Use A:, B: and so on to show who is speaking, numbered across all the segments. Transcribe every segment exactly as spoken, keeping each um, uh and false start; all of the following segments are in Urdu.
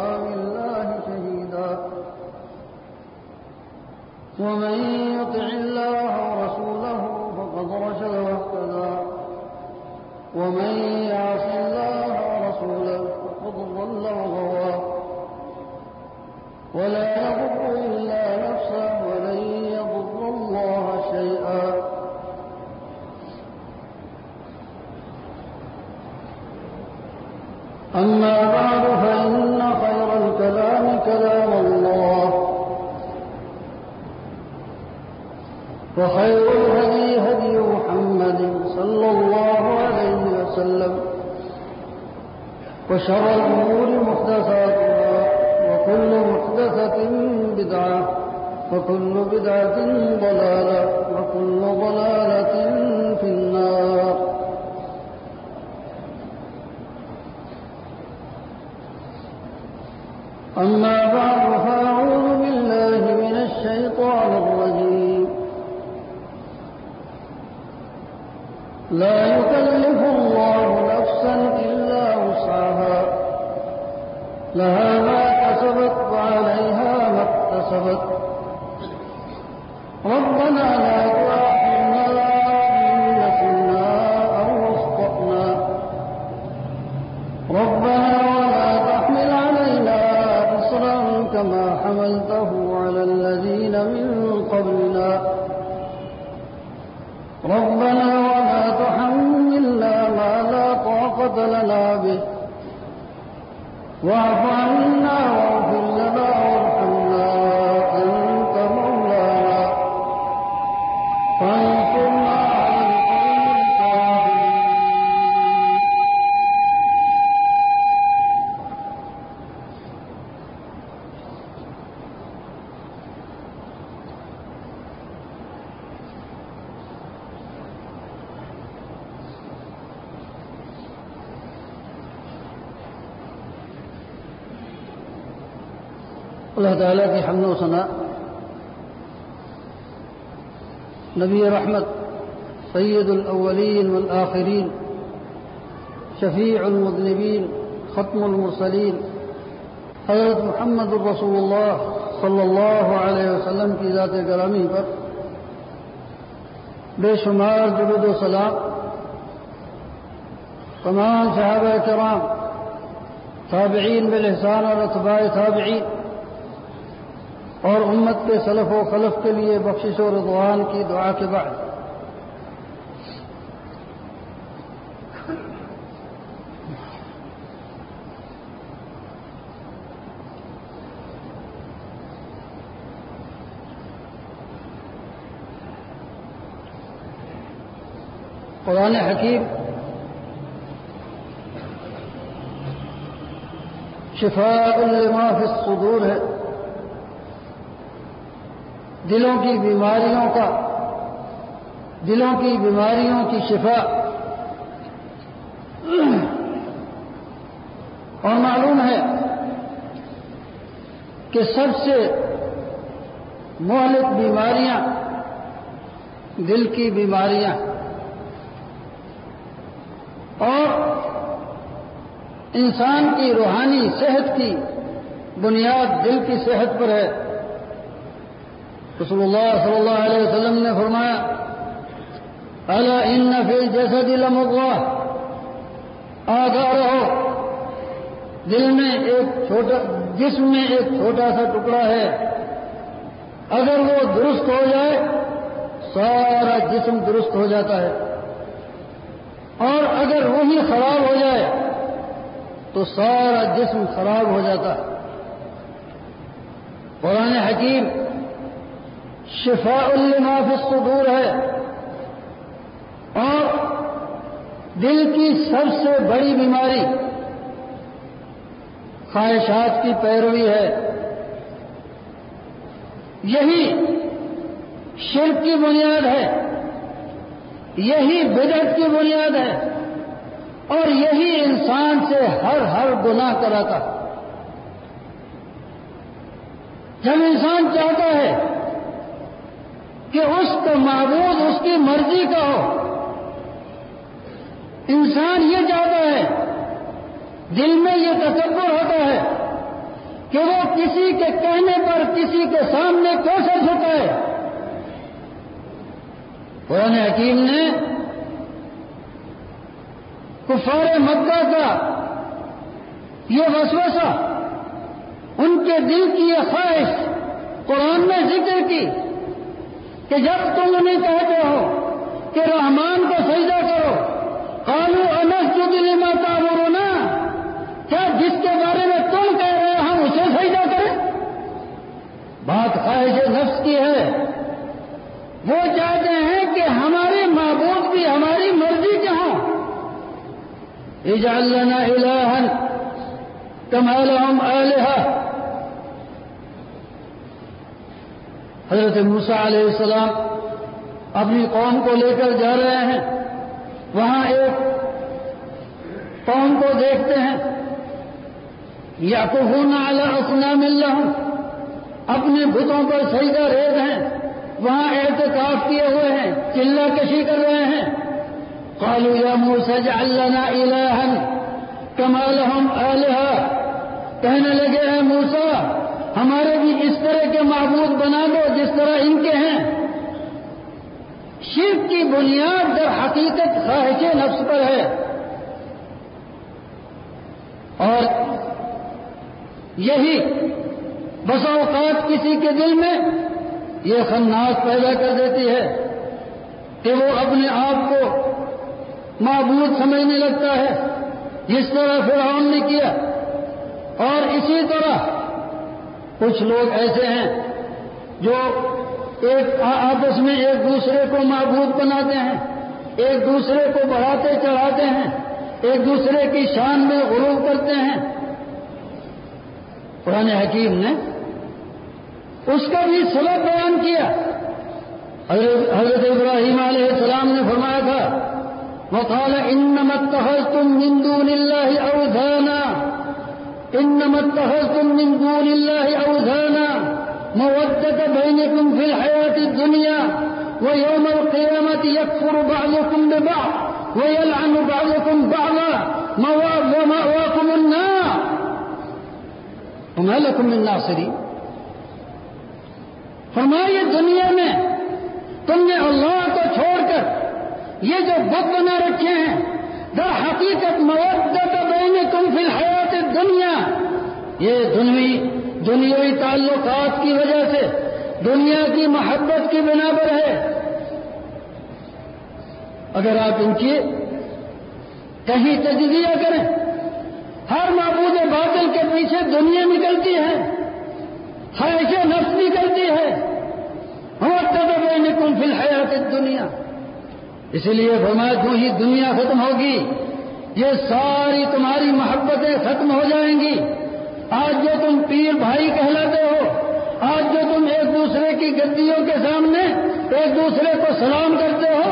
A: بالله شهيدا ومن يطع الله ورسوله فقد رشد واهتدى ومن يعص الله ورسوله فقد ضل وغوى ولا يضر إلا نفسه ولن يضر الله شيئا أما بعد فإن خير الكلام كلام الله وخير الهدي هدي محمد صلى الله عليه وسلم وشر الأمور محدثاتها وكل محدثة بدعة وكل بدعة ضلالة وكل ضلالة في النار. أما بعد فأعوذ بالله من الشيطان الرجيم. لا يكلف الله نفسا إلا وسعها لها ما كسبت وعليها ما اكتسبت ربنا لا تؤاخذنا إن نسينا أو أخطأنا ربنا ولا تحمل علينا إصرا كما حملته على الذين من قبلنا ربنا ولا تحملنا ما لا طاقة لنا به واعف عنا واغفر لنا وارحمنا أنت مولانا فانصرنا على القوم الكافرين. اللہ تعالیٰ کی حمد و ثنا نبی رحمت سید الاولین والآخرین شفیع المذنبین ختم المرسلین حضرت محمد الرسول اللہ صلی اللہ علیہ وسلم کی ذات گرامی پر بے شمار درود و سلام، تمام صحابہ کرام، تابعین بالاحسان اور اتباع تابعین اور امت کے سلف و خلف کے لیے بخشش و رضوان کی دعا کے بعد قرآن حکیم شفاء لما فی الصدور ہے، دلوں کی بیماریوں کا دلوں کی بیماریوں کی شفا. اور معلوم ہے کہ سب سے مہلک بیماریاں دل کی بیماریاں، اور انسان کی روحانی صحت کی بنیاد دل کی صحت پر ہے. رسول اللہ صلی اللہ علیہ وسلم نے فرمایا الا ان فی الجسد لمضغہ، آگاہ رہو، دل میں ایک چھوٹا جسم میں ایک چھوٹا سا ٹکڑا ہے، اگر وہ درست ہو جائے سارا جسم درست ہو جاتا ہے، اور اگر وہی خراب ہو جائے تو سارا جسم خراب ہو جاتا ہے. قرآن حکیم شفاء لما فی الصدور ہے، اور دل کی سب سے بڑی بیماری خواہشات کی پیروی ہے. یہی شرک کی بنیاد ہے، یہی بدعت کی بنیاد ہے، اور یہی انسان سے ہر ہر گناہ کراتا. جب انسان چاہتا ہے کہ اس کا معبود اس کی مرضی کا ہو، انسان یہ چاہتا ہے، دل میں یہ تکبر ہوتا ہے کسی کے کہنے پر کسی کے سامنے کیسے جھکائے؟ قرآن حکیم نے کفار مکہ کا یہ وسوسہ، ان کے دل کی یہ خواہش قرآن میں ذکر کی کہ جب تم انہیں کہتے ہو کہ رحمان کو سجدہ کرو، قالوا انسجد لما تأمرنا، کیا جس کے بارے میں تم کہہ رہے ہو ہم اسے سجدہ کریں؟ بات خواہش نفس کی ہے، وہ چاہتے ہیں کہ ہمارے معبود بھی ہماری مرضی کے ہوں۔ اجعل لنا الہا کما لهم آلہہ۔ حضرت موسیٰ علیہ السلام اپنی قوم کو لے کر جا رہے ہیں، وہاں ایک قوم کو دیکھتے ہیں یعکفون علی اصنام لہم، اپنے بتوں پر سجدہ ریز ہیں، وہاں اعتکاف کیے ہوئے ہیں، چلہ کشی کر رہے ہیں۔ قالوا یا موسیٰ اجعل لنا الہا کما لہم آلہہ، کہنے لگے ہیں موسیٰ ہمارے بھی اس طرح کے معبود بنا دو جس طرح ان کے ہیں۔ شرک کی بنیاد در حقیقت خواہش نفس پر ہے، اور یہی بس اوقات کسی کے دل میں یہ خناس پیدا کر دیتی ہے کہ وہ اپنے آپ کو معبود سمجھنے لگتا ہے، جس طرح فرعون نے کیا۔ اور اسی طرح کچھ لوگ ایسے ہیں جو ایک آپس میں ایک دوسرے کو معبود بناتے ہیں، ایک دوسرے کو بڑھاتے چڑھاتے ہیں، ایک دوسرے کی شان میں غرور کرتے ہیں۔ قرآن حکیم نے اس کا بھی سبب بیان کیا۔ حضرت حضرت ابراہیم علیہ السلام نے فرمایا تھا وقال انما اتخذتم من دون الله اوثانا انما اتخذتم من دون الله اوثانا مودة بينكم في الحياة الدنيا ويوم القيامة يكفر بعضكم ببعض ويلعن بعضكم بعضا ومأواكم النار وما لكم من ناصرين۔ فرمایا دنیا میں تم نے اللہ کو چھوڑ کر یہ جو بت بنا رکھے ہیں، در حقیقت مودت بینکم فی الحیات الدنیا، یہ دنوی دنیاوی تعلقات کی وجہ سے، دنیا کی محبت کی بنا پر ہے۔ اگر آپ ان کی کہیں تجزیہ کریں، ہر معبود باطل کے پیچھے دنیا نکلتی ہے، خواہش نفس نکلتی ہے، مودت بینکم فی الحیات الدنیا۔ اسی لیے فرمایا جو ہی دنیا ختم ہوگی یہ ساری تمہاری محبتیں ختم ہو جائیں گی۔ آج جو تم پیر بھائی کہلاتے ہو، آج جو تم ایک دوسرے کی گدیوں کے سامنے ایک دوسرے کو سلام کرتے ہو،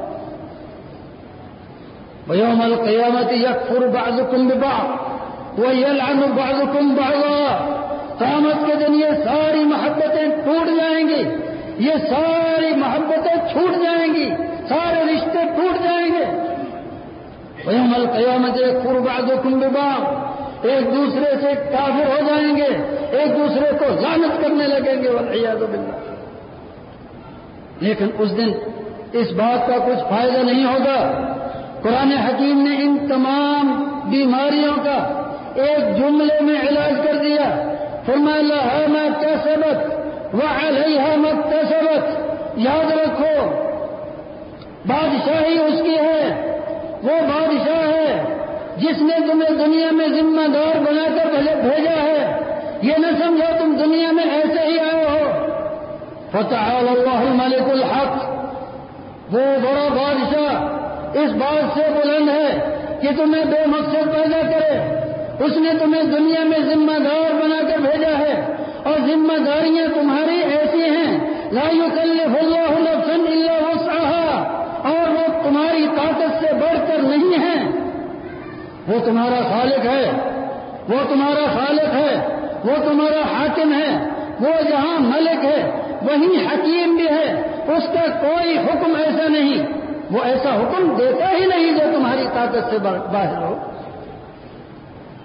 A: وَيَوْمَ الْقِيَامَةِ يَكْفُرُ بَعْضُكُمْ بِبَعْضٍ وَيَلْعَنُ بَعْضُكُمْ بَعْضًا۔ قیامت کے دن یہ ساری محبتیں ٹوٹ جائیں گی، یہ ساری محبتیں چھوٹ جائیں گی، سارے رشتے ٹوٹ جائیں گے۔ وَيَوْمَ الْقِيَامَةِ يَكْفُرُ بَعْضُكُمْ بِبَعْضٍ، ایک دوسرے سے کافر ہو جائیں گے، ایک دوسرے کو لعنت کرنے لگیں گے، وَالْعِيَاذُ بِاللَّهِ۔ لیکن اس دن اس بات کا کچھ فائدہ نہیں ہوگا۔ قرآن حکیم نے ان تمام بیماریوں کا ایک جملے میں علاج کر دیا۔ فرمایا لَهَا مَا كَسَبَتْ وَعَلَيْهَا مَا اكْتَسَبَتْ۔ یاد رکھو بادشاہی اس کی ہے، وہ بادشاہ ہے جس نے تمہیں دنیا میں ذمہ دار بنا کر بھیجا ہے۔ یہ نہ سمجھو تم دنیا میں ایسے ہی آئے ہو۔ فَتَعَالَى اللَّهُ الْمَلِكُ الْحَقُّ، وہ بڑا بادشاہ اس بات سے بلند ہے کہ تمہیں بے مقصد پیدا کرے۔ اس نے تمہیں دنیا میں ذمہ دار بنا کر بھیجا ہے، اور ذمہ داریاں تمہاری ایسی ہیں لا يكلف اللہ نفسا الا وسعها، اور وہ تمہاری طاقت سے بڑھ کر نہیں ہیں۔ وہ تمہارا خالق ہے، وہ تمہارا خالق ہے، وہ تمہارا حاکم ہے، وہ جہاں ملک ہے وہیں حکیم بھی ہے۔ اس کا کوئی حکم ایسا نہیں، وہ ایسا حکم دیتا ہی نہیں جو تمہاری طاقت سے باہر ہو۔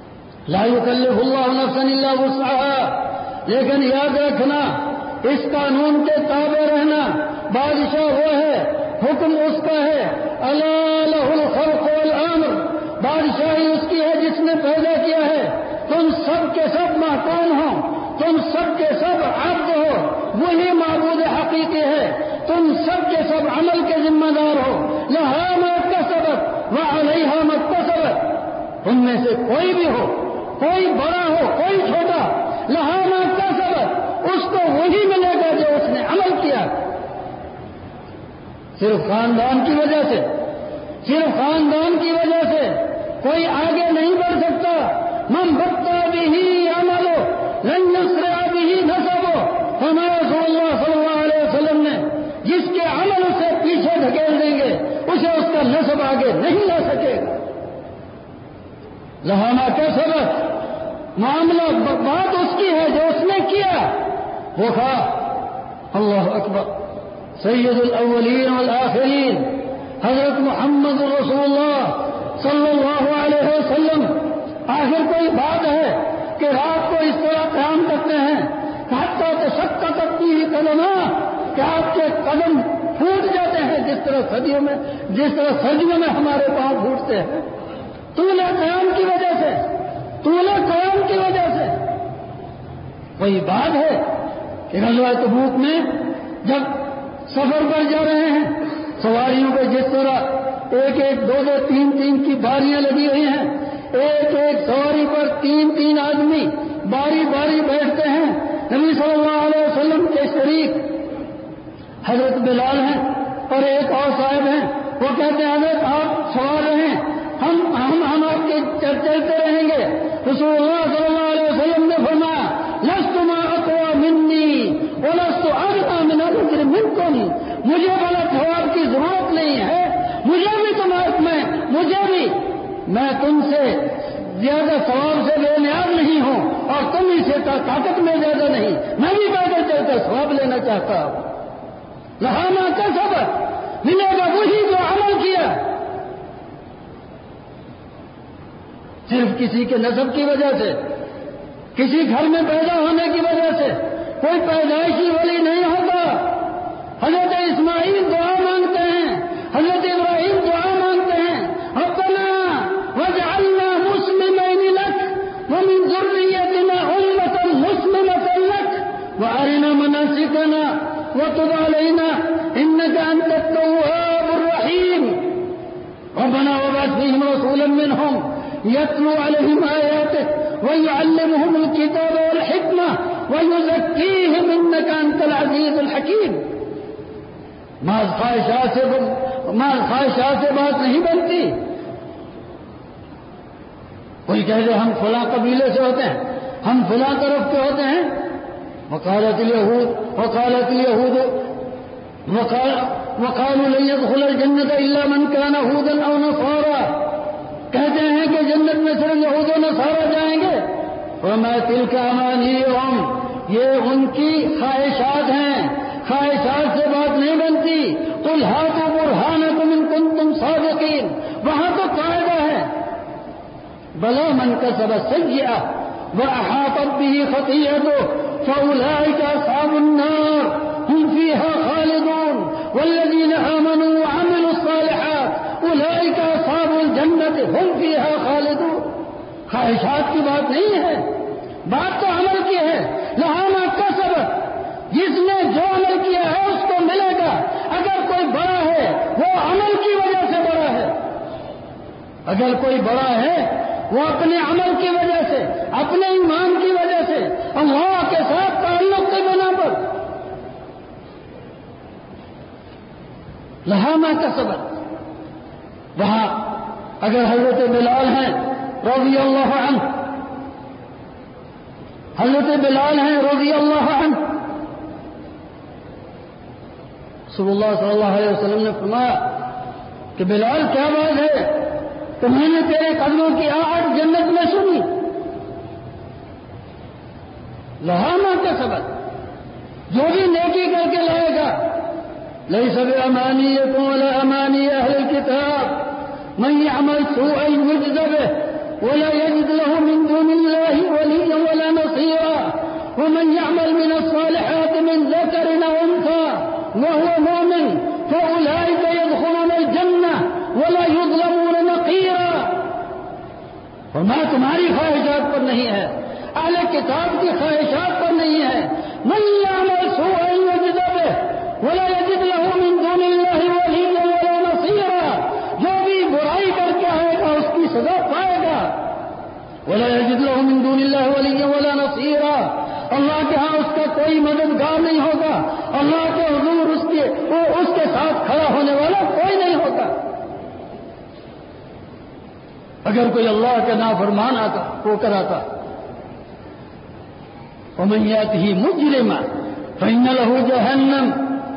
A: لا یکلف اللہ نفسا الا وسعها، لیکن یاد رکھنا اس قانون کے تابع رہنا، بادشاہ وہ ہے، حکم اس کا ہے، الا لہ الخلق والامر، بادشاہی اس کی ہے جس نے پیدا کیا ہے، تم سب کے سب محکوم ہو، تم سب کے سب عبد ہو، وہی معبود حقیقی ہے، تم سب کے سب عمل کے ذمہ دار ہو، لہا ما کسبت وعلیہا ما اکتسبت، ان میں سے کوئی بھی ہو، کوئی بڑا ہو کوئی چھوٹا، لہا ما کسبت، اس کو وہی ملے گا جو اس نے عمل کیا۔ صرف خاندان کی وجہ سے صرف خاندان کی وجہ سے کوئی آگے نہیں بڑھ سکتا۔ من بطا به عملو لن يسرع به نسبو، ہمارے رسول اللہ صلی اللہ علیہ وسلم نے جس کے عمل اسے پیچھے دھکیل دیں گے اسے اس کا نسب آگے نہیں لا سکے گا۔ لہانا کا سبب معاملہ بات اس کی ہے جو اس نے کیا، وہ تھا اللہ اکبر سید الاولین والآخرین حضرت محمد رسول اللہ صلی اللہ علیہ وسلم۔ آخر کوئی بات ہے کہ رات کو اس طرح قیام کرتے ہیں حتیٰ تشققت فیہ قدماہ، کہ آپ کے قدم پھوٹ جاتے ہیں جس طرح صدیوں میں جس طرح سردیوں میں ہمارے پاؤں پھوٹتے ہیں، طول قیام کی وجہ سے طول قیام کی وجہ سے۔ وہی بات ہے کہ غزوہ تبوک میں جب سفر پر جا رہے ہیں، سواریوں پہ جس طرح ایک ایک دو دو تین تین کی باریاں لگی ہوئی ہیں، ایک ایک سواری پر تین تین آدمی باری باری بیٹھتے ہیں۔ نبی صلی اللہ علیہ وسلم کے شریک حضرت بلال ہیں اور ایک اور صاحب ہیں، وہ کہتے ہیں حضرت آپ سوار رہیں، ہم ہم ہم آپ کے چلتے رہیں گے۔ رسول اللہ صلی اللہ علیہ وسلم نے فرمایا لست ما اقوى مني ولست اغنى من الاجر منكم، مجھے بڑا ثواب کی ضرورت نہیں ہے، مجھے بھی تمہارے میں مجھے بھی میں تم سے زیادہ ثواب سے بے نیاز نہیں ہوں اور تم ہی سے طاقت میں زیادہ نہیں، میں بھی پیدل چل کر ثواب لینا چاہتا ہوں۔ لہانا کا سبب ملے گا وہی جو عمل کیا، صرف کسی کے نسب کی وجہ سے، کسی گھر میں پیدا ہونے کی وجہ سے کوئی پیدائشی ولی نہیں ہوتا۔ حضرت اسماعیل دعا مانگتے ہیں، حضرت ابراہیم دعا مانگتے ہیں، ربنا واجعلنا مسلمین لک ومن ذریتنا امة مسلمة لک وارنا مناسکنا وتب علینا انک انت التواب الرحیم۔ ربنا وابعث فیہم رسولا منہم یتلو علیہم آیاتک ويعلمهم الكتاب والحكمة ويزكيهم إنك أنت العزيز الحكيم۔ ماذ خواہشات سے ماذ خواہشات سے بات نہیں بنتی۔ کوئی کہہ دے ہم فلاں قبیلے سے ہوتے ہیں، ہم فلاں طرف کے ہوتے ہیں، وقالت اليهود وقالت اليهود وقالوا لن يدخل الجنة إلا من كان هودا أو نصارى، کہتے ہیں کہ جنت میں صرف یہود و نصارہ جائیں گے، فرمایا تلک امانیہم، یہ ان کی خواہشات ہیں، خواہشات سے بات نہیں بنتی۔ قل ہاتوا برہانکم ان کنتم صادقین، وہاں تو قاعدہ ہے بلا من کسب سیئہ واحاطت به خطیئته فاولئک اصحاب النار هم فیها خالدون والذین آمنوا وعملوا الصالحات اولئک اصحاب الجنت هم فیها خالدون۔ خواہشات کی بات نہیں ہے، بات تو عمل کی ہے۔ لہانا کا سبب، جس نے جو عمل کیا ہے اس کو ملے گا۔ اگر کوئی بڑا ہے وہ عمل کی وجہ سے بڑا ہے، اگر کوئی بڑا ہے وہ اپنے عمل کی وجہ سے، اپنے ایمان کی وجہ سے، اللہ کے ساتھ تعلق کے بنا پر۔ لہانا کا سبب، وہاں اگر حضرت بلال ہیں رضی اللہ عنہ، حضرت بلال ہیں رضی اللہ عنہ، رسول اللہ صلی اللہ علیہ وسلم نے فرمایا کہ بلال کیا بات ہے کہ میں نے تیرے قدموں کی آہٹ جنت میں سنی۔ لہانا کا سبب، جو بھی نیکی کر کے لائے گا، ليس بأمانيكم ولا أماني أهل الكتاب من يعمل سوءا يجز به ولا يجد له من دون فساد کی خواہشات پر نہیں ہے. من يعمل سوءا يجز به ولا يجد له من دون الله وليا ولا نصيرا. جو بھی برائی کر کے آئے گا اس کی سزا پائے گا. ولا يجد له من دون الله وليا ولا نصيرا. اللہ کے ہاں اس کا کوئی مددگار نہیں ہوگا. اللہ کے حضور اس کے وہ اس کے ساتھ کھڑا ہونے والا کوئی نہیں ہوگا. اگر کوئی اللہ کا نافرمان آتا وہ کراتا. ومن يأته مجرما فإن له جهنم.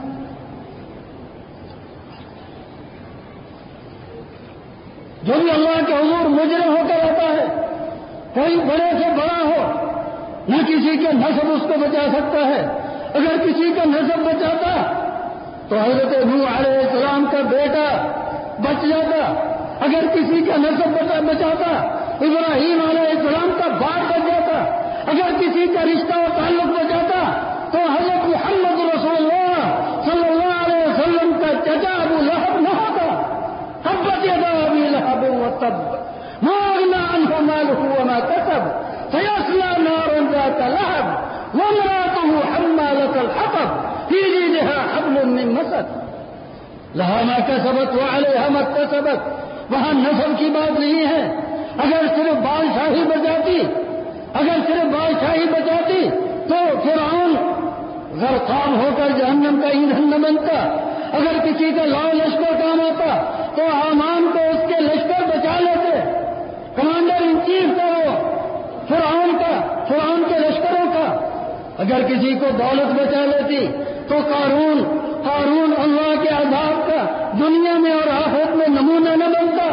A: جو بھی اللہ کے حضور مجرم ہو کر آتا ہے, کوئی بڑے سے بڑا ہو, نہ کسی کا نسب اس کو بچا سکتا ہے. اگر کسی کا نسب بچاتا تو حضرت نوح علیہ السلام کا بیٹا بچ جاتا. اگر کسی کا نسب بچاتا ابراہیم علیہ السلام کا باپ بچ جاتا. اگر کسی کا رشتہ و تعلق بچاتا تو حضرت محمد رسول اللہ صلی اللہ علیہ وسلم کا چچا ابو لہب نہ ہوتا. تبت یدا ابی لہب وتب ما اغنى عنه ماله وما كسب سيصلى نارا ذات لهب وامرأته حمالة الحطب في جيدها حبل من مسد لها ما كسبت وعليها ما اكتسبت. وہاں نسل کی بات نہیں ہے. اگر صرف بادشاہی بچاتی اگر صرف بادشاہی بچاتی تو فرعون غرقان ہو کر جہنم کا ایندھن نہ بنتا. اگر کسی کا لاؤ لشکر کام آتا تو حامان کو اس کے لشکر بچا لیتے. کمانڈر ان چیف کا وہ فرعون کا فرعون کے لشکروں کا. اگر کسی کو دولت بچا لیتی تو قارون قارون اللہ کے عذاب کا دنیا میں اور آخرت میں نمونہ نہ بنتا.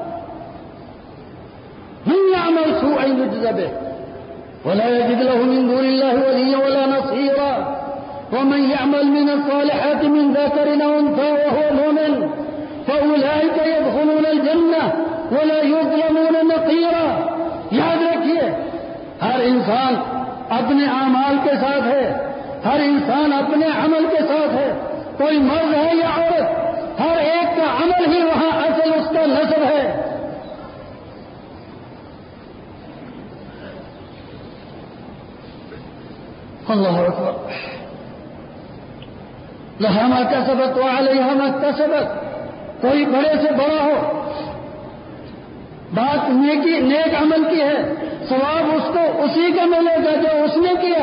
A: من يعمل سوءا يجز به ولا يجد له من دون الله وليا ولا نصيرا. ومن يعمل من الصالحات من ذكر أو أنثى وهو مؤمن فأولئك يدخلون الجنة ولا يظلمون نقيرا. یاد رکھیے, ہر انسان اپنے اعمال کے ساتھ ہے, ہر انسان اپنے عمل کے ساتھ ہے. کوئی مرد ہے یا عورت, ہر ایک کا عمل ہی وہاں اصل اس کا نسب ہے. اللہ اکبر. لها ما كسبت وعليها ما اكتسبت. کوئی بڑے سے بڑا ہو, بات نیکی نیک عمل کی ہے, ثواب اس کو اسی کا ملے گا جو اس نے کیا.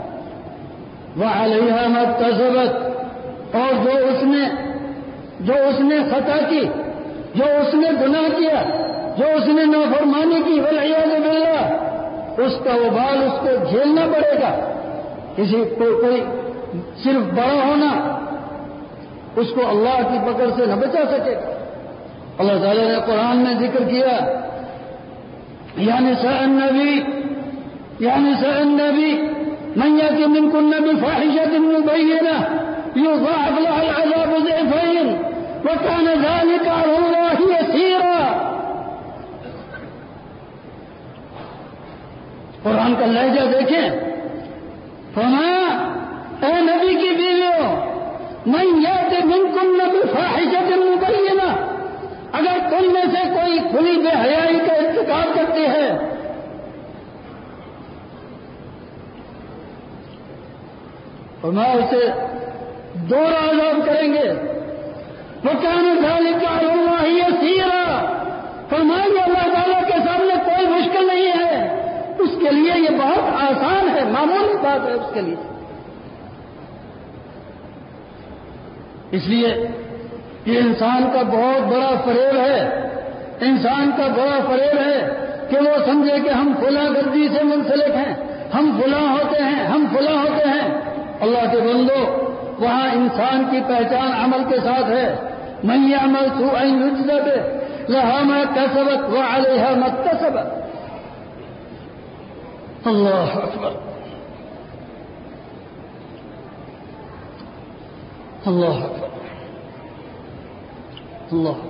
A: وعليها ما اكتسبت. اور جو اس نے جو اس نے خطا کی, جو اس نے گناہ کیا, جو اس نے نافرمانی کی, والعیاذ باللہ, اس کا وبال اس کو جھیلنا پڑے گا. کسی کو کوئی صرف بڑا ہونا اس کو اللہ کی پکڑ سے نہ بچا سکے گا. اللہ تعالیٰ نے قرآن میں ذکر کیا, یا نساء النبی یا نساء النبی من یأتی منکن بفاحشۃ مبینہ یضاعف لها العذاب ضعفین وکان ذلک علی اللہ یسیرا. قرآن کا لہجہ دیکھیں. فرمایا اے نبی کی بیویوں, من یأتی منکن بفاحشۃ مبینہ, اگر تم میں سے کوئی کھلی بے حیائی کا ارتکاب کرتی ہے فرمایا اسے دو عذاب کریں گے. وَكَانَ ذَلِكَ عَلَى اللَّهِ يَسِيرًا. فرمایا اللہ تعالیٰ کے سامنے کوئی مشکل نہیں ہے, اس کے لیے یہ بہت آسان ہے, معمولی بات ہے اس کے لیے. اس لیے یہ انسان کا بہت بڑا فریب ہے, انسان کا بڑا فریب ہے کہ وہ سمجھے کہ ہم فلاں گردی سے منسلک ہیں, ہم فلاں ہوتے ہیں, ہم فلاں ہوتے ہیں. اللہ کے بندو, وہاں انسان کی پہچان عمل کے ساتھ ہے. من يعمل سوءا يجز به لها ما كسبت وعليها ما اكتسبت. اللہ اکبر. اللہ اکبر. اللہ.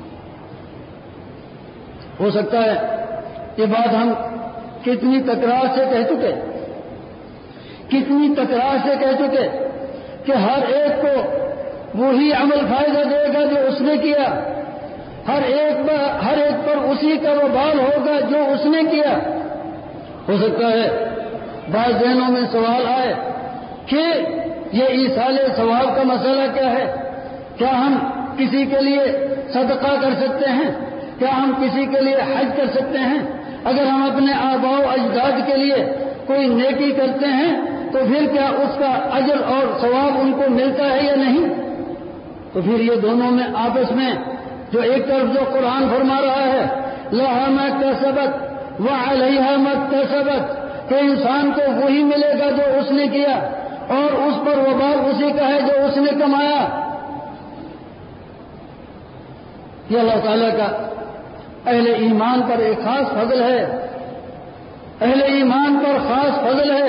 A: ہو سکتا ہے یہ بات ہم کتنی تکرار سے کہہ چکے کتنی تکرار سے کہہ چکے کہ ہر ایک کو وہی عمل فائدہ دے گا جو اس نے کیا, ہر ایک پر ہر ایک پر اسی کا وبال ہوگا جو اس نے کیا. ہو سکتا ہے بعض ذہنوں میں سوال آئے کہ یہ ایصال ثواب کا مسئلہ کیا ہے؟ کیا ہم کسی کے لیے صدقہ کر سکتے ہیں؟ کیا ہم کسی کے لیے حج کر سکتے ہیں؟ اگر ہم اپنے آباء و اجداد کے لیے کوئی نیکی کرتے ہیں تو پھر کیا اس کا اجر اور ثواب ان کو ملتا ہے یا نہیں؟ تو پھر یہ دونوں میں آپس میں جو ایک طرف جو قرآن فرما رہا ہے لہا ما کسبت وعلیہا ما اکتسبت کہ انسان کو وہی ملے گا جو اس نے کیا اور اس پر وبال اسی کا ہے جو اس نے کمایا. یہ اللہ تعالیٰ کا اہل ایمان پر ایک خاص فضل ہے. اہل ایمان پر خاص فضل ہے.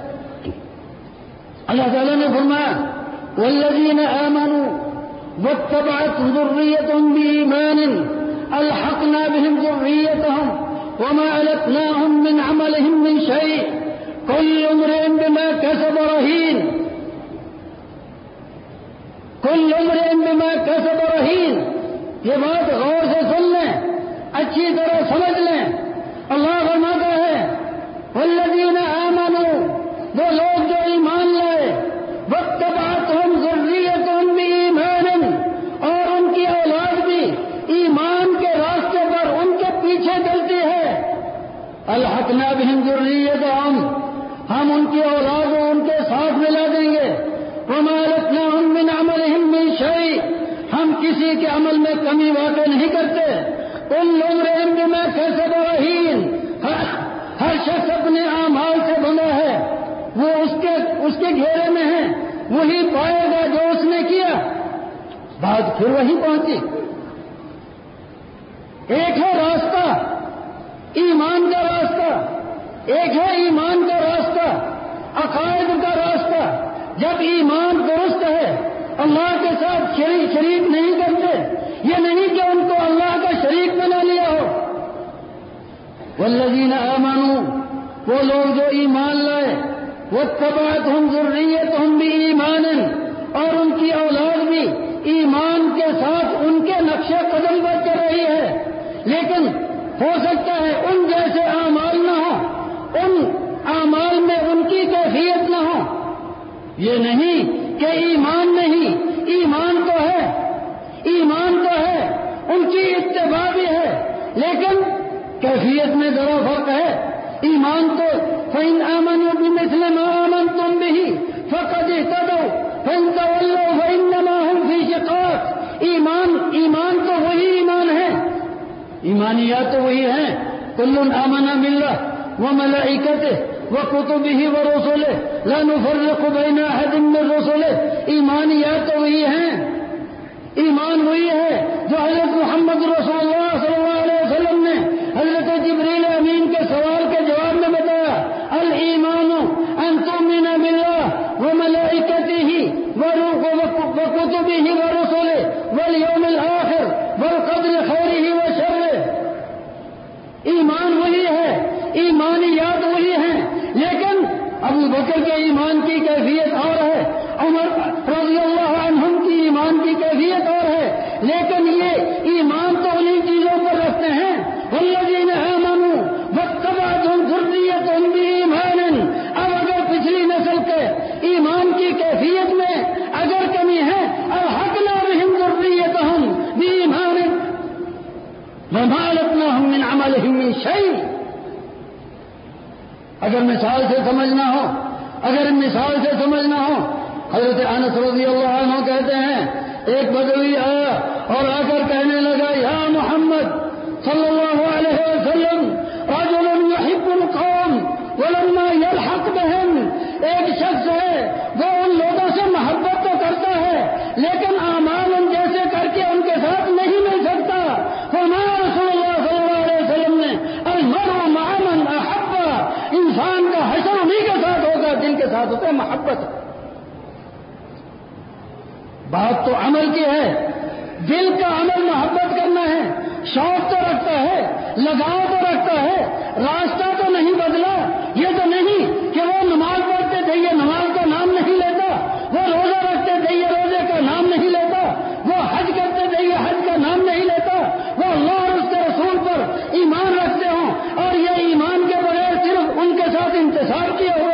A: اللہ تعالیٰ نے فرمایا والذین آمنوا واتبعتهم ذريتهم بإيمان ألحقنا بهم ذريتهم وما ألتناهم من عملهم من شيء كل امرئ بما كسب رهين كل امرئ بما كسب رهين. یہ بات غور سے سن لیں, اچھی طرح سمجھ لیں. اللہ فرماتا ہے والذین آمنوا, وہ لوگ جو ایمان لائے, واتبعتهم ذریتهم بإیمان, اور ان کی اولاد بھی ایمان کے راستے پر ان کے پیچھے چلتی ہے. الحقنا بهم ذریتهم, ہم ان کی اولاد کو ان کے ساتھ ملا دیں گے. وما لتناهم من عملهم من شيء, ہم کسی کے عمل میں کمی واقع نہیں کرتے. کل امرئ بما کسب رہین, ہر شخص اپنے اعمال سے بنا ہے, وہ اس کے اس کے گھیرے میں ہے, وہی پائے گا جو اس نے کیا. بات پھر وہی پہنچی. ایک ہے راستہ ایمان کا راستہ, ایک ہے ایمان کا راستہ, عقائد کا راستہ. جب ایمان درست ہے, اللہ کے ساتھ شریک شریک نہیں کرتے, یہ نہیں کہ ان کو اللہ کا شریک بنا لیا ہو. والذین آمنوا, وہ لوگ جو ایمان لائے, واتبعتهم ذریتهم بإیمان, اور ان کی اولاد بھی ایمان کے ساتھ ان کے نقش قدم پر چل رہی ہے. لیکن ہو سکتا ہے ان جیسے اعمال نہ ہو, ان اعمال میں ان کی کیفیت نہ ہو. یہ نہیں کہ ایمان نہیں, ایمان تو ہے, ایمان تو ہے, ان کی اتباع بھی ہے, لیکن کیفیت میں ذرا فرق ہے. ایمان تو فَإِنْ آمَنُوا بِمِثْلِ مَا آمَنْتُمْ بِهِ فَقَدْ اهْتَدَوْا فَإِنْ تَوَلَّوْا فَإِنَّمَا هُمْ فِي شِقَاقٍ. ایمان ایمان تو وہی ایمان ہے, ایمانیات تو وہی ہیں. كُلٌّ آمَنَ بِاللَّهِ وَمَلَائِكَتِهِ وَكُتُبِهِ وَرُسُلِهِ لَا نُفَرِّقُ بَيْنَ أَحَدٍ مِّن رُّسُلِهِ. ایمانیات تو وہی ہیں, ایمان وہی ہے جو حضرت محمد رسول اللہ صلی اللہ علیہ وسلم نے حضرت جبریل امین کے سوال کے جواب میں بتایا. الایمان ان تؤمن باللہ وملائکتہ وکتبہ ورسلہ والیوم الآخر والقدر خیرہ وشرہ. ایمان وہی ہے, ایمانیات وہی ہیں, لیکن ابو بکر کے ایمان کی کیفیت اور ہے, عمر رضی اللہ عنہم کی ایمان کی کیفیت اور ہے, لیکن یہ ایمان تو انہیں چیزوں پر رکھتے ہیں. والذین آمنوا واتبعتهم ذریتهم بإیمان. اب اگر پچھلی نسل کے ایمان کی کیفیت میں اگر کمی ہے, الحقنا بهم ذریتهم بإیمان وما لتناهم من عملهم من شيء. اگر مثال سے سمجھنا ہو, اگر مثال سے سمجھنا ہو, حضرت انس رضی اللہ عنہ کہتے ہیں ایک بدوی آیا اور آ کر کہنے لگا یا محمد صلی اللہ علیہ وسلم رجل يحب القوم ولما يلحق بهم. ایک شخص ہے وہ ان لوگوں سے محبت تو کرتا ہے لیکن اعمال ان جیسے کر کے ان کے ساتھ نہیں مل سکتا. فرمایا رسول اللہ صلی اللہ علیہ وسلم نے المرء مع من احب, انسان کا حشر انہیں کے ساتھ ہوگا جن کے ساتھ ہوتا ہے محبت. بات تو عمل کی ہے, دل کا عمل محبت کرنا ہے, شوق تو رکھتا ہے, لگاؤ تو رکھتا ہے, راستہ تو نہیں بدلا. یہ تو نہیں کہ وہ نماز پڑھتے تھے یہ نماز کا نام نہیں لیتا, وہ روزہ رکھتے تھے یہ روزے کا نام نہیں لیتا, وہ حج کرتے تھے یہ حج کا نام نہیں لیتا, وہ اللہ اور اس کے رسول پر ایمان رکھتے ہوں اور یہ ایمان کے بغیر صرف ان کے ساتھ انتصار کیا ہوا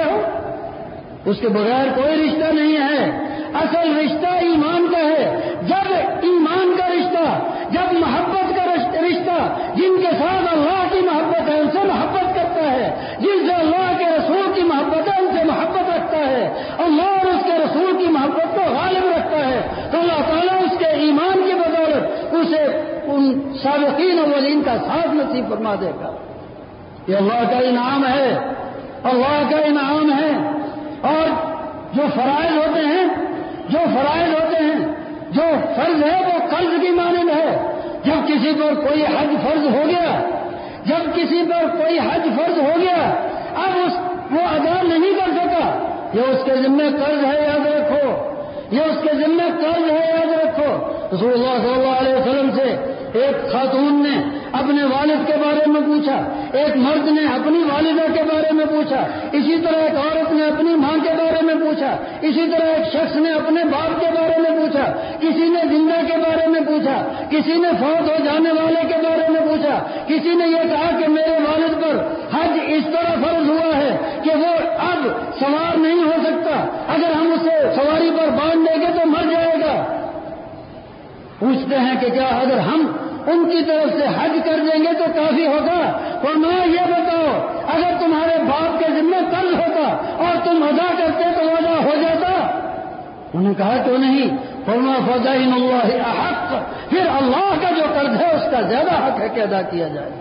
A: اس کے بغیر کوئی رشتہ نہیں ہے. اصل رشتہ ایمان کا ہے. جب ایمان کا رشتہ، جب محبت کا رشتہ، جن کے ساتھ اللہ کی محبت ہے ان سے محبت کرتا ہے، جن سے اللہ کے رسول کی محبت ہے ان سے محبت رکھتا ہے، اللہ اور اس کے رسول کی محبت کو غالب رکھتا ہے، تو اللہ تعالیٰ اس کے ایمان کی بدولت اسے ان سابقین اولین کا ساتھ نصیب فرما دے گا. یہ اللہ کا انعام ہے، اللہ کا انعام ہے. اور جو فرائض ہوتے ہیں جو فرائض ہوتے ہیں جو فرض ہے وہ قرض کی مانند ہے. جب کسی پر کوئی حج فرض ہو گیا جب کسی پر کوئی حج فرض ہو گیا اب اس وہ ادا نہیں کر سکا، یہ اس کے ذمہ قرض ہے، یاد رکھو. یہ اس کے ذمہ قرض ہے، یاد رکھو. رسول اللہ صلی اللہ علیہ وسلم سے ایک خاتون نے اپنے والد کے بارے میں پوچھا، ایک مرد نے اپنی والدہ کے بارے میں پوچھا، اسی طرح ایک عورت نے اپنی ماں کے بارے میں پوچھا، اسی طرح ایک شخص نے اپنے باپ کے بارے میں پوچھا، کسی نے زندہ کے بارے میں پوچھا، کسی نے فوت ہو جانے والے کے بارے میں پوچھا، کسی نے یہ کہا کہ میرے والد پر حج اس طرح فرض ہوا ہے کہ وہ اب سوار نہیں ہو سکتا، اگر ہم اسے سواری پر باندھ دیں گے تو مر جائے گا. پوچھتے ہیں کہ کیا اگر ہم ان کی طرف سے حج کر دیں گے تو کافی ہوگا؟ فرمایا یہ بتاؤ اگر تمہارے باپ کے ذمہ قرض ہوتا اور تم ادا کرتے تو ادا ہو جاتا؟ انہوں نے کہا کیوں نہیں؟ فرمایا فدائن اللہ احق، پھر اللہ کا جو قرض ہے اس کا زیادہ حق ہے کہ ادا کیا جائے.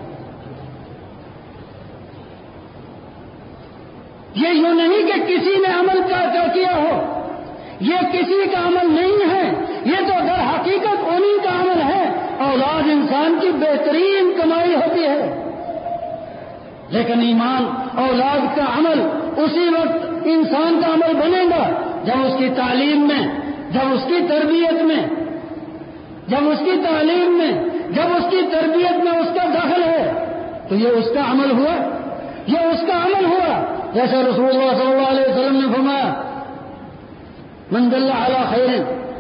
A: یہ یوں نہیں کہ کسی نے عمل کا کیا ہو، یہ کسی کا عمل نہیں ہے، یہ تو در حقیقت انہی کا عمل ہے. اولاد انسان کی بہترین کمائی ہوتی ہے، لیکن ایمان اولاد کا عمل اسی وقت انسان کا عمل بنے گا جب اس کی تعلیم میں، جب اس کی تربیت میں، جب اس کی تعلیم میں، جب اس کی تربیت میں اس کا دخل ہے تو یہ اس کا عمل ہوا، یہ اس کا عمل ہوا. جیسا رسول اللہ صلی اللہ علیہ وسلم نے فرمایا من دل علی خیر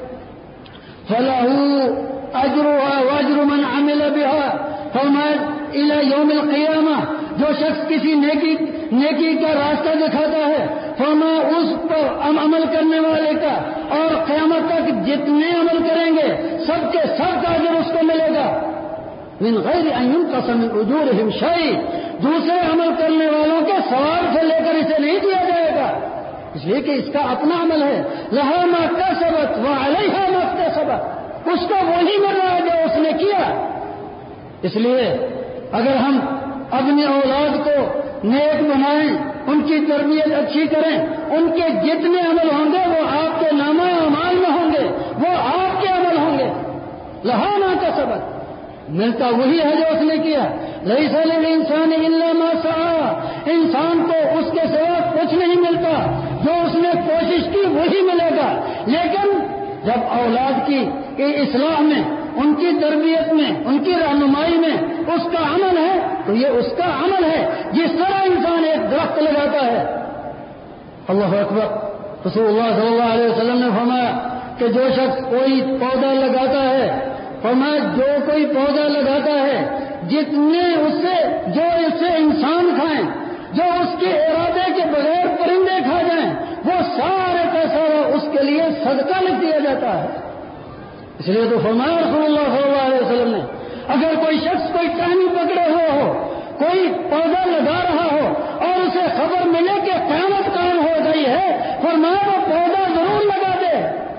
A: فلہ اجرها واجر من عمل بها. فرمایا الی یوم القیامہ جو شخص کسی نیکی نیکی کا راستہ دکھاتا ہے فرمایا اس پر عمل کرنے والے کا اور قیامت تک جتنے عمل کریں گے سب کے سب کا اجر اس کو ملے گا. من غیر ان ينقص من اجورهم شيء، دوسرے عمل کرنے والوں کے ثواب سے لے کر اسے نہیں دیا جائے گا، اس لیے کہ اس کا اپنا عمل ہے. لها ما كسبت وعليها ما اكتسبت، اس کا وہی مل رہا ہے جو اس نے کیا. اس لیے اگر ہم اپنی اولاد کو نیک بنائیں، ان کی تربیت اچھی کریں، ان کے جتنے عمل ہوں گے وہ آپ کے نامہ اعمال میں ہوں گے، وہ آپ کے عمل ہوں گے. لها ما كسبت، ملتا وہی ہے جو اس نے کیا. لیس للانسان الا ما سعى، انسان کو اس کے سوا کچھ نہیں ملتا، جو اس نے کوشش کی وہی ملے گا. لیکن جب اولاد کی اصلاح میں، ان کی تربیت میں، ان کی رہنمائی میں اس کا عمل ہے تو یہ اس کا عمل ہے. جس طرح انسان ایک درخت لگاتا ہے، اللہ اکبر، رسول اللہ صلی اللہ علیہ وسلم نے فرمایا کہ جو شخص کوئی پودا لگاتا ہے، فرمایا جو کوئی پودا لگاتا ہے جتنے اس سے جو اس سے انسان کھائیں، جو اس کے ارادے کے بغیر پرندے کھا جائیں، وہ سارے کا سارا اس کے لیے صدقہ لکھ دیا جاتا ہے. اس لیے تو فرمایا رسول اللہ صلی اللہ علیہ وسلم نے اگر کوئی شخص کوئی ٹہنی پکڑے ہوا ہو، کوئی پودا لگا رہا ہو اور اسے خبر ملے کہ قیامت قائم ہو گئی ہے، فرمایا وہ پودا ضرور لگا دے،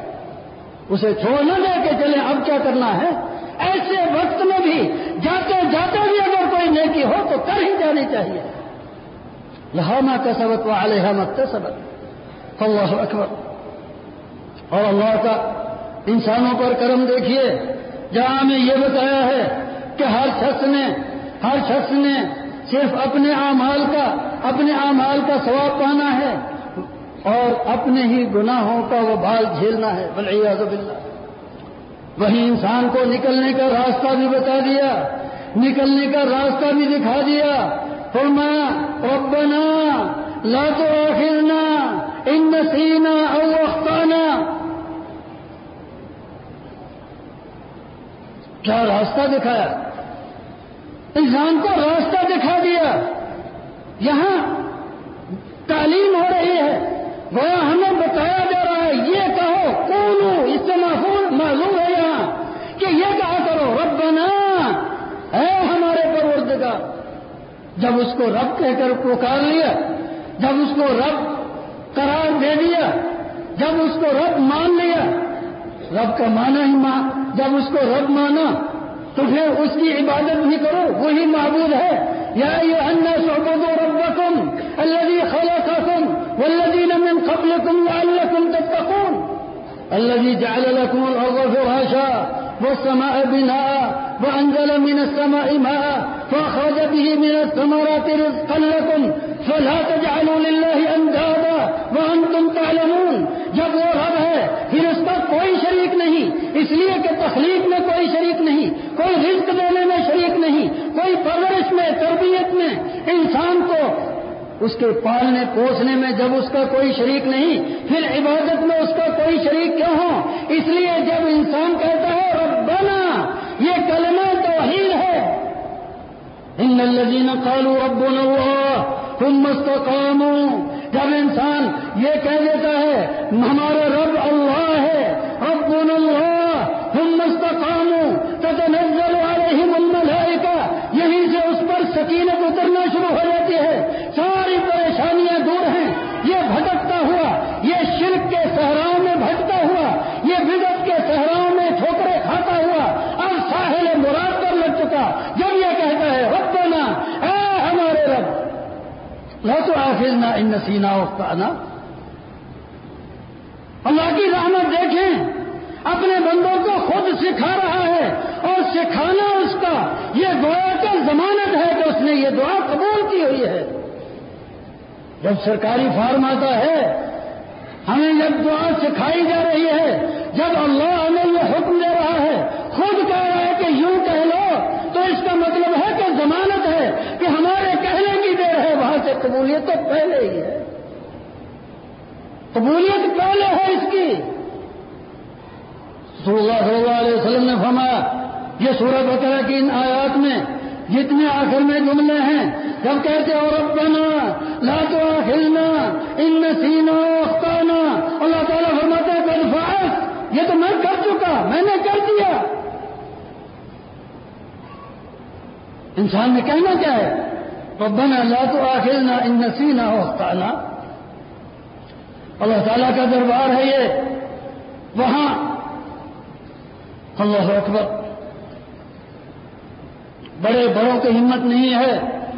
A: اسے چھوڑ نہ دے کہ چلے اب کیا کرنا ہے. ایسے وقت میں بھی جاتے جاتے بھی اگر کوئی نیکی ہو تو کر ہی جانی چاہیے. لہا ما کسبت وعلیہا ما اکتسبت. اللہ اکبر. اور اللہ کا انسانوں پر کرم دیکھیے، جہاں ہمیں یہ بتایا ہے کہ ہر شخص نے ہر شخص نے صرف اپنے اعمال کا اپنے اعمال کا ثواب پانا ہے اور اپنے ہی گناہوں کا وہ بال جھیلنا ہے، والعیاذ باللہ. وہیں انسان کو نکلنے کا راستہ بھی بتا دیا، نکلنے کا راستہ بھی دکھا دیا. فرمایا ربنا لا تؤاخذنا ان نسینا او اخطانا. کیا راستہ دکھایا، انسان کو راستہ دکھا دیا. یہاں تعلیم ہو رہی ہے، گویا ہمیں بتایا جا رہا ہے یہ کہو قولو، اس سے محفوظ معلوم ہے یہاں کہ یہ کہا کرو ربنا، اے ہمارے پروردگار۔ جب اس کو رب کہہ کر پکار لیا، جب اس کو رب قرار دے دیا، جب اس کو رب مان لیا، رب کا مانا ہی مان، جب اس کو رب مانا تو پھر اس کی عبادت بھی کرو، وہی معبود ہے۔ یا ایھا الناس اعبدوا ربکم الذی خلقکم والذین من قبلکم لعلکم تتقون الذی جعل لکم الارض فراشا والسماء بناء وانزل من السماء ماء فاخرج به من الثمرات رزقا لکم فلا تجعلوا للہ اندادا وانتم تعلمون۔ جب وہ رب ہے پھر اس کا کوئی شریک نہیں، اس لیے کہ تخلیق میں کوئی شریک نہیں، کوئی رزق دینے میں شریک نہیں، کوئی پرورش میں، تربیت میں، انسان کو اس کے پالنے پوسنے میں جب اس کا کوئی شریک نہیں، پھر عبادت میں اس کا کوئی شریک کیوں ہو؟ اس لیے جب انسان کہتا ہے ربنا، یہ کلمہ توحید ہے۔ ان الذین قالوا ربنا اللہ ثم استقاموا، جب انسان یہ کہہ دیتا ہے ہمارا رب اللہ ہے، ربنا اللہ ثم استقاموا تتنزل علیہم الملائکہ، یہیں سے اس پر سکینت اترنا شروع ہو جاتی ہے، ساری پریشانیاں دور ہیں۔ یہ بھٹکتا ہوا، یہ شرک کے صحراؤں میں بھٹکتا ہوا، یہ بدعت کے صحراؤں میں ٹھوکریں کھاتا ہوا، اب ساحل مراد پر لگ چکا، جب یہ کہتا ہے ربنا، اے ہمارے رب لا تؤاخذنا ان نسینا او اخطأنا۔ اللہ کی رحمت دیکھیں، اپنے بندوں کو خود سکھا رہا ہے، اور سکھانا اس کا یہ دعا کا ضمانت ہے کہ اس نے یہ دعا قبول کی ہوئی ہے۔ جب سرکاری فارم آتا ہے، ہمیں جب دعا سکھائی جا رہی ہے، جب اللہ ہمیں یہ حکم دے رہا ہے، خود کہہ رہا ہے کہ یوں کہہ لو، تو اس کا مطلب ہے کہ ضمانت ہے کہ ہمارے کہنے کی دیر ہے، وہاں سے قبولیت تو پہلے ہی ہے، قبولیت پہلے ہے اس کی۔ رسول اللہ صلی اللہ علیہ وسلم نے فرمایا، یہ سورہ بقرہ کی ان آیات میں جتنے آخر میں جملے ہیں، جب کہتے ہو ربنا لا تؤاخذنا ان نسینا او اخطأنا، اللہ تعالیٰ فرماتا ہے قد فعلت، یہ تو میں کر چکا، میں نے کر دیا۔ انسان نے کہنا کیا ہے؟ ربنا لا تؤاخذنا ان نسینا او اخطأنا۔ اللہ تعالیٰ کا دربار ہے یہ، وہاں اللہ اکبر، بڑے بڑوں کی ہمت نہیں ہے۔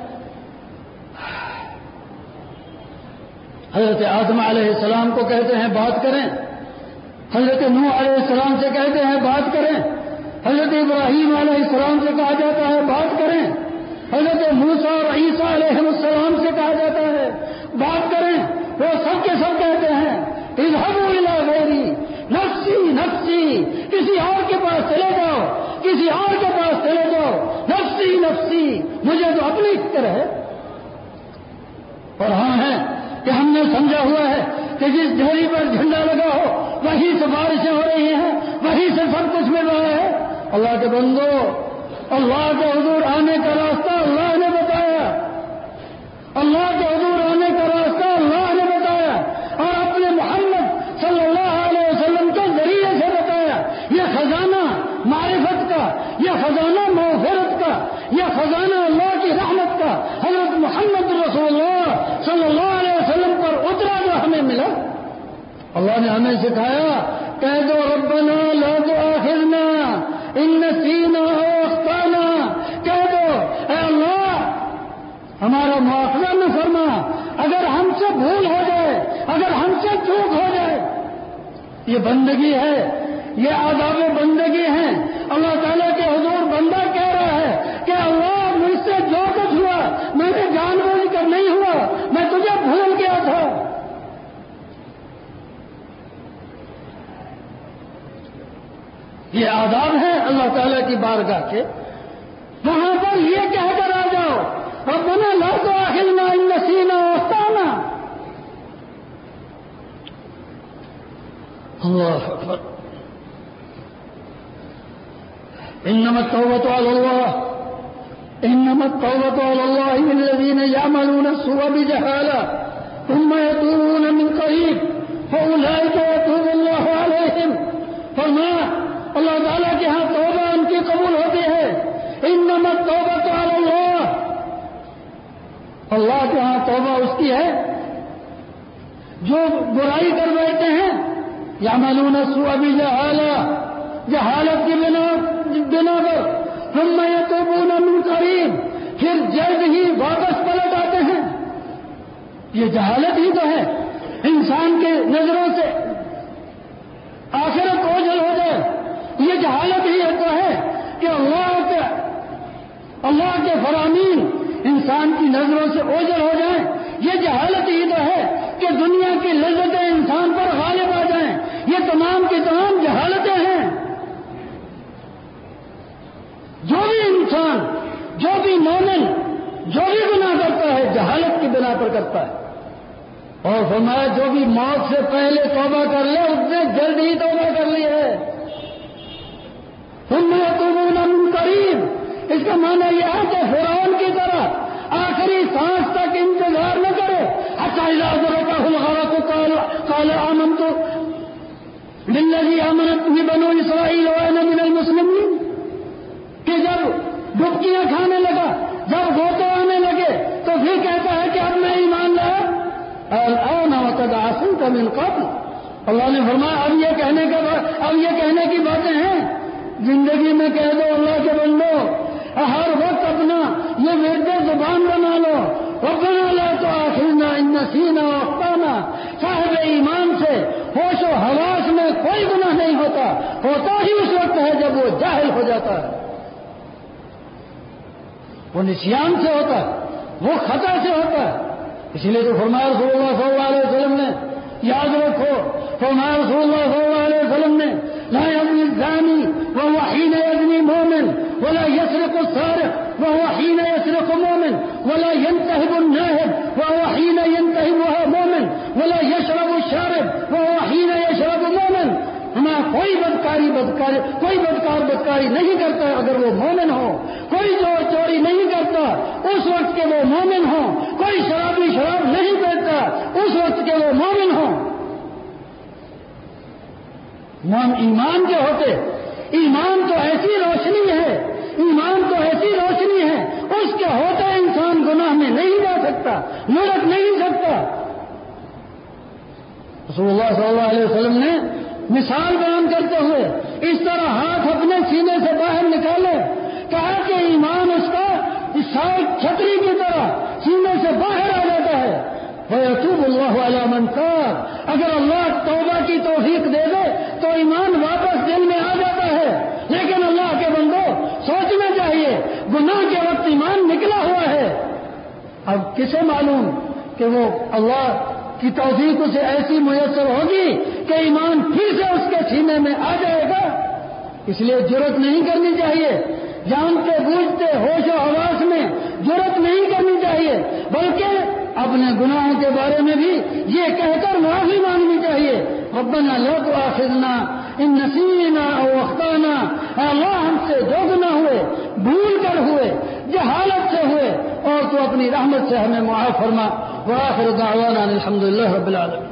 A: حضرت آدم علیہ السلام کو کہتے ہیں بات کریں، حضرت نوح علیہ السلام سے کہتے ہیں بات کریں، حضرت ابراہیم علیہ السلام سے کہا جاتا ہے بات کریں، حضرت موسیٰ اور عیسیٰ علیہ السلام سے کہا جاتا ہے بات کریں، وہ سب کے سب کہتے ہیں اذهبوا الى غیری نفسی نفسی، کسی اور کے پاس چلے جاؤ، کسی اور کے پاس چلے جاؤ، نفسی نفسی، مجھے تو اپنی فکر ہے۔ اور ہاں ہے کہ ہم نے سمجھا ہوا ہے کہ جس ڈھیری پر جھنڈا لگا ہو وہیں سے بارشیں ہو رہی ہیں، وہیں سے سب کچھ مل رہا ہے۔ اللہ کے بندو، اللہ کے حضور آنے کا راستہ اللہ نے بتایا، اللہ کے حضور آنے کا راستہ اللہ نے بتایا، اور اپنے محمد صلی اللہ علیہ وسلم کے ذریعے سے بتایا۔ یہ خزانہ معرفت کا، یہ خزانہ مغفرت کا، یہ خزانہ اللہ کی رحمت کا حضرت محمد رسول اللہ صلی اللہ علیہ وسلم پر اترا جو ہمیں ملا۔ اللہ نے ہمیں سکھایا، کہہ دو ربنا لا تؤاخذنا ان نسینا او اخطأنا، کہہ دو اے اللہ ہمارا مواخذہ نہ فرما، اگر ہم سے بھول ہو جائے، اگر ہم سے چوک ہو جائے۔ یہ بندگی ہے، یہ آداب بندگی ہیں۔ اللہ تعالیٰ کے حضور بندہ کہہ رہا ہے کہ اللہ مجھ سے جو کچھ ہوا میں نے جان بوجھ کر نہیں ہوا، میں تجھے بھول گیا تھا۔ یہ آداب ہیں اللہ تعالیٰ کی بارگاہ کے، وہاں پر یہ کہہ کر آ جاؤ ربنا لا تؤاخذنا ان نسینا او اخطأنا۔ اللہ اکبر۔ انما التوبة على الله انما التوبة على الله للذين يعملون السوء بجهالة ثم يتوبون من قريب جو برائی کر بیٹھتے ہیں یعملون السوء بجہالہ، جہالت کی بنا بنا پر ثم یتوبون من قریب، پھر جلد ہی واپس پلٹ آتے ہیں. یہ جہالت ہی تو ہے انسان کے نظروں سے آخرت اوجھل ہو جائے. یہ جہالت ہی تو ہے کہ اللہ کے اللہ کے فرامین انسان کی نظروں سے اوجھل ہو جائیں. یہ جہالت ہی تو ہے کہ دنیا کی لذتیں انسان پر غالب آ جائیں. یہ تمام کی تمام جہالتیں ہیں. جو بھی انسان، جو بھی مومن جو بھی گناہ کرتا ہے جہالت کی بنا پر کرتا ہے. اور فرمایا جو بھی موت سے پہلے توبہ کر لے اس نے جلد ہی توبہ کر لی ہے. ثم یتوبون من قریب، اس کا معنی یہ ہے کہ فرعون کی طرح آخری سانس تک انتظار نہ کرے. حتی اذا ادرکہ الغرق قال قال آمنت بالذی آمنت به بنو اسرائیل وانا من المسلمین، کہ جب ڈبکیاں کھانے لگا، جب غوطے آنے لگے تو پھر کہتا ہے کہ اب میں ایمان لایا. الآن وقد عصیت من قبل، اللہ نے فرمایا اب یہ کہنے کا اب یہ کہنے کی باتیں ہیں. زندگی میں کہہ دو اللہ کے بندو، ہر وقت اپنا یہ ورد زبان بنا لو، ربنا لا تؤاخذنا ان نسینا واخطانا. صاحب ایمان سے ہوش و حواس میں کوئی گناہ نہیں ہوتا، ہوتا ہی اس وقت ہے جب وہ جاہل ہو جاتا ہے. وہ نسیان سے ہوتا ہے، وہ خطا سے ہوتا ہے. اسی لیے تو فرمایا رسول اللہ صلی اللہ علیہ وسلم نے، یاد رکھو فرمایا رسول اللہ صلی اللہ علیہ وسلم نے لا يزني الزاني وهو حين يزني مؤمن ولا يسرق السارق وهو حين يسرق مؤمن ولا ينتهب الناهب وهو حين ينتهب وهو مؤمن ولا يشرب الشارب وهو حين يشرب مؤمن. ہمیں کوئی بدکاری بدکاری کوئی بدکار بدکاری نہیں کرتا اگر وہ مومن ہو. کوئی چور چوری نہیں کرتا اس وقت کے وہ مومن ہو. کوئی شرابی شراب نہیں پیتا اس وقت کے وہ مومن ہو. ایمان کے ہوتے، ایمان تو ایسی روشنی ہے، ایمان تو ایسی روشنی ہے اس کے ہوتے انسان گناہ میں نہیں جا سکتا، لڑک نہیں سکتا. رسول اللہ صلی اللہ علیہ وسلم نے مثال بیان کرتے ہوئے اس طرح ہاتھ اپنے سینے سے باہر نکالے، کہا کہ ایمان اس کا سائے چھتری کی طرح سینے سے باہر آ جاتا ہے. وَيَتُوبُ اللَّهُ عَلَى مَنْ تَابَ، اگر اللہ توبہ کی توفیق دے دے تو ایمان واپس دل میں آ جاتا ہے. لیکن اللہ کے بندو سوچنا چاہیے گناہ کے وقت ایمان نکلا ہوا ہے. اب کسے معلوم کہ وہ اللہ کی توفیق اسے ایسی میسر ہوگی کہ ایمان پھر سے اس کے سینے میں آ جائے گا. اس لیے جرأت نہیں کرنی چاہیے، جانتے بوجھتے ہوش و حواس میں جرأت نہیں کرنی چاہیے، بلکہ اپنے گناہوں کے بارے میں بھی یہ کہہ کر معافی مانگنی چاہیے. ربنا لا تؤاخذنا ان نسینا او اخطانا، اللہ ہم سے جو گناہ ہوئے بھول کر ہوئے، جہالت سے ہوئے، اور تو اپنی رحمت سے ہمیں معاف فرما. وآخر دعوانا الحمد للہ رب العالمین.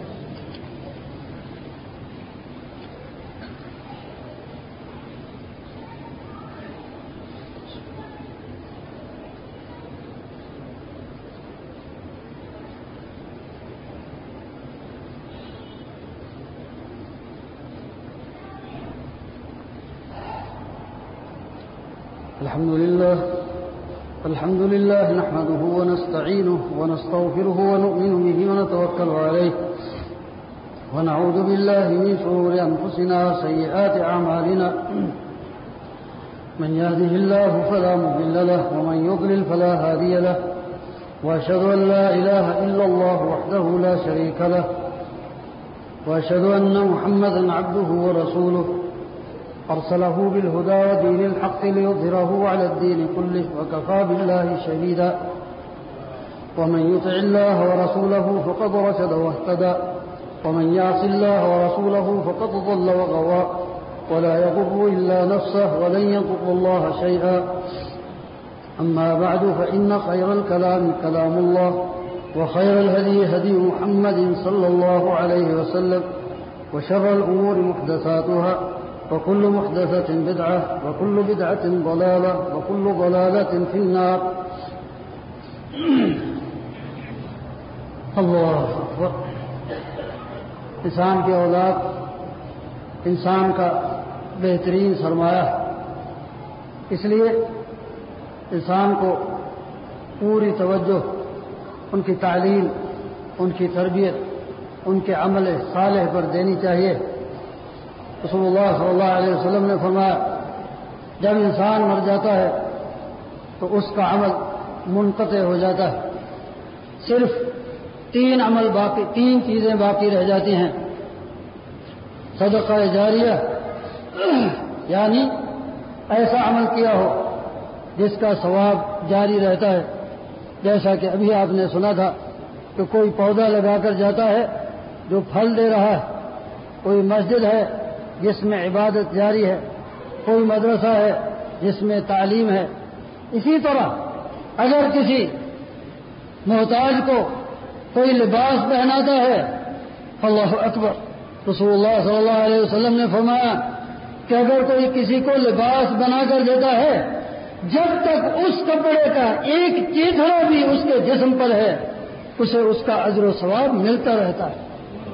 A: الحمد لله الحمد لله نحمده ونستعينه ونستغفره ونؤمن به ونتوكل عليه ونعوذ بالله من شرور أنفسنا وسيئات أعمالنا. من يهده الله فلا مضل له ومن يضلل فلا هادي له. وأشهد أن لا إله إلا الله وحده لا شريك له وأشهد أن محمدا عبده ورسوله أرسله بالهدى ودين الحق ليظهره على الدين كله وكفى بالله شهيدا. ومن يطع الله ورسوله فقد رشد واهتدى ومن يعص الله ورسوله فقد ضل وغوى ولا يضر إلا نفسه ولن يضر الله شيئا. أما بعد فإن خير الكلام كلام الله وخير الهدي هدي محمد صلى الله عليه وسلم وشر الأمور محدثاتها وكل محدثة بدعة وكل بدعة ضلالة وكل ضلالة في النار. الله أكبر. انسان کی اولاد انسان کا بہترین سرمایہ، اس لیے انسان کو پوری توجہ ان کی تعلیم، ان کی تربیت، ان کے عمل صالح پر دینی چاہیے۔ رسول اللہ صلی اللہ علیہ وسلم نے فرمایا جب انسان مر جاتا ہے تو اس کا عمل منقطع ہو جاتا ہے، صرف تین عمل باقی تین چیزیں باقی رہ جاتی ہیں، صدقہ جاریہ، یعنی ایسا عمل کیا ہو جس کا ثواب جاری رہتا ہے، جیسا کہ ابھی آپ نے سنا تھا کہ کوئی پودا لگا کر جاتا ہے جو پھل دے رہا ہے، کوئی مسجد ہے جس میں عبادت جاری ہے، کوئی مدرسہ ہے جس میں تعلیم ہے۔ اسی طرح اگر کسی محتاج کو کوئی لباس پہناتا ہے، اللہ اکبر، رسول اللہ صلی اللہ علیہ وسلم نے فرمایا کہ اگر کوئی کسی کو لباس بنا کر دیتا ہے، جب تک اس کپڑے کا ایک چیتھڑا بھی اس کے جسم پر ہے اسے اس کا اجر و ثواب ملتا رہتا ہے۔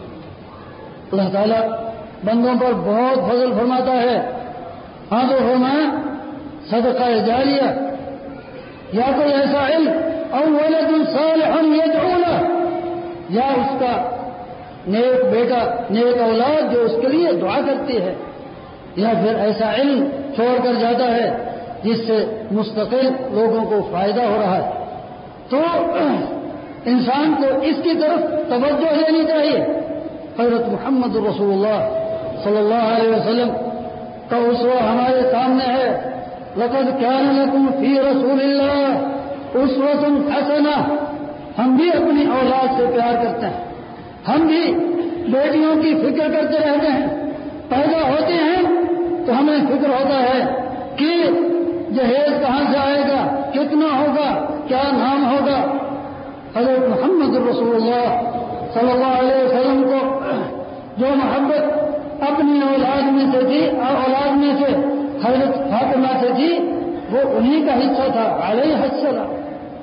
A: اللہ تعالیٰ بندوں پر بہت فضل فرماتا ہے۔ ہاں تو فرمایا صدقہ جاریہ، یا کوئی ایسا علم او ولد صالح یدعو لہ، یا اس کا نیک بیٹا، نیک اولاد جو اس کے لیے دعا کرتی ہے، یا پھر ایسا علم چھوڑ کر جاتا ہے جس سے مستقل لوگوں کو فائدہ ہو رہا ہے۔ تو انسان کو اس کی طرف توجہ دینی چاہیے۔ حضرت محمد رسول اللہ صلی اللہ علیہ وسلم کا اسوہ ہمارے سامنے ہے۔ لقد كان لكم في رسول اللہ اسوۃ حسنہ۔ ہم بھی اپنی اولاد سے پیار کرتے ہیں، ہم بھی بیٹیوں کی فکر کرتے رہتے ہیں، پیدا ہوتے ہیں تو ہمیں فکر ہوتا ہے کہ جہیز کہاں سے آئے گا، کتنا ہوگا، کیا نام ہوگا۔ حضرت محمد رسول اللہ صلی اللہ علیہ وسلم کو جو محبت اپنی اولاد میں سے تھی اور اولاد میں سے حضرت فاطمہ سے تھی، وہ انہی کا حصہ تھا، علیہ السلام۔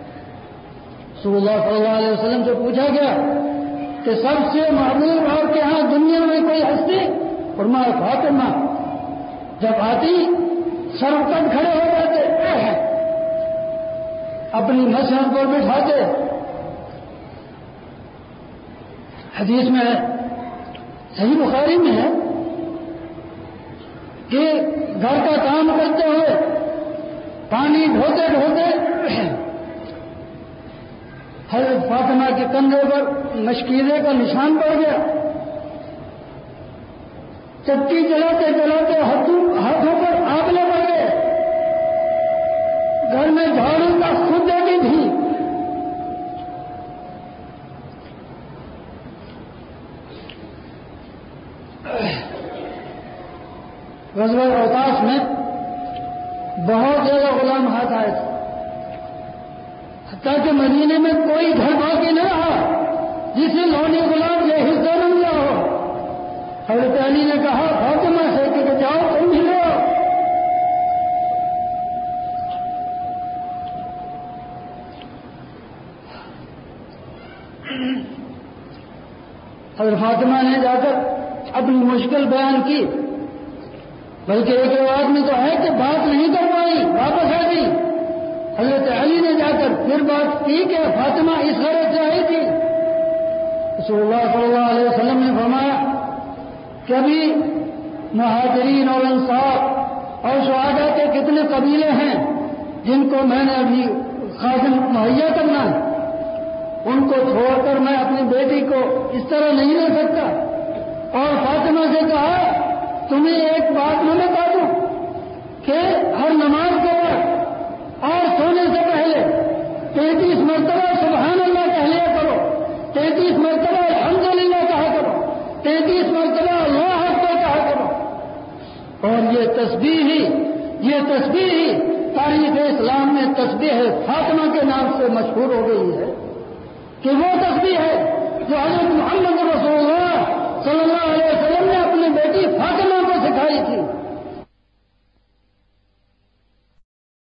A: رسول اللہ صلی اللہ علیہ وسلم سے پوچھا گیا کہ سب سے محبوب اور کے ہاں دنیا میں کوئی ہستی؟ فرمایا فاطمہ۔ جب آتی سر اٹھ کھڑے ہو جاتے، اپنی مسند پر بٹھاتے۔ حدیث میں ہے، صحیح بخاری میں ہے کہ گھر کا کام کرتے ہوئے پانی ڈھوتے ڈھوتے حضرت فاطمہ کے کندھے پر مشکیزے کا نشان پڑ گیا۔ چکی چلاتے چلاتے ہاتھوں پر آبلے پڑ گئے۔ گھر میں جھاڑو کا خود دیتی تھی۔ غزوہ اوطاس میں بہت زیادہ غلام ہاتھ آئے تھے، حتیٰ کہ مدینے میں کوئی گھر باقی نہ رہا جسے لونی غلام یہ حصہ نہ ملا ہو۔ حضرت علی نے کہا فاطمہ سے کہ جاؤ تم بھی لو۔ حضرت فاطمہ نے جا کر اپنی مشکل بیان کی، بلکہ ایک روایت میں تو ہے کہ بات نہیں کر پائی، واپس آ گئی۔ حضرت علی نے جا کر پھر بات کی کہ فاطمہ اس غرض سے آئی تھی۔ رسول اللہ صلی اللہ علیہ وسلم نے فرمایا کہ ابھی مہاجرین اور انصار اور شہداء کے کتنے قبیلے ہیں جن کو میں نے ابھی خادم مہیا کرنا ہے، ان کو چھوڑ کر میں اپنی بیٹی کو اس طرح نہیں لے سکتا۔ اور فاطمہ سے کہا تمہیں ایک بات میں بتا دوں کہ ہر نماز کے وقت اور سونے سے پہلے تینتیس مرتبہ سبحان اللہ کہہ لیا کرو، تینتیس مرتبہ الحمدللہ کہا کرو، تینتیس مرتبہ اللہ اکبر کہا کرو۔ اور یہ تسبیح ہی یہ تسبیح ہی تاریخ اسلام میں تسبیح فاطمہ کے نام سے مشہور ہو گئی ہے کہ وہ تسبیح ہے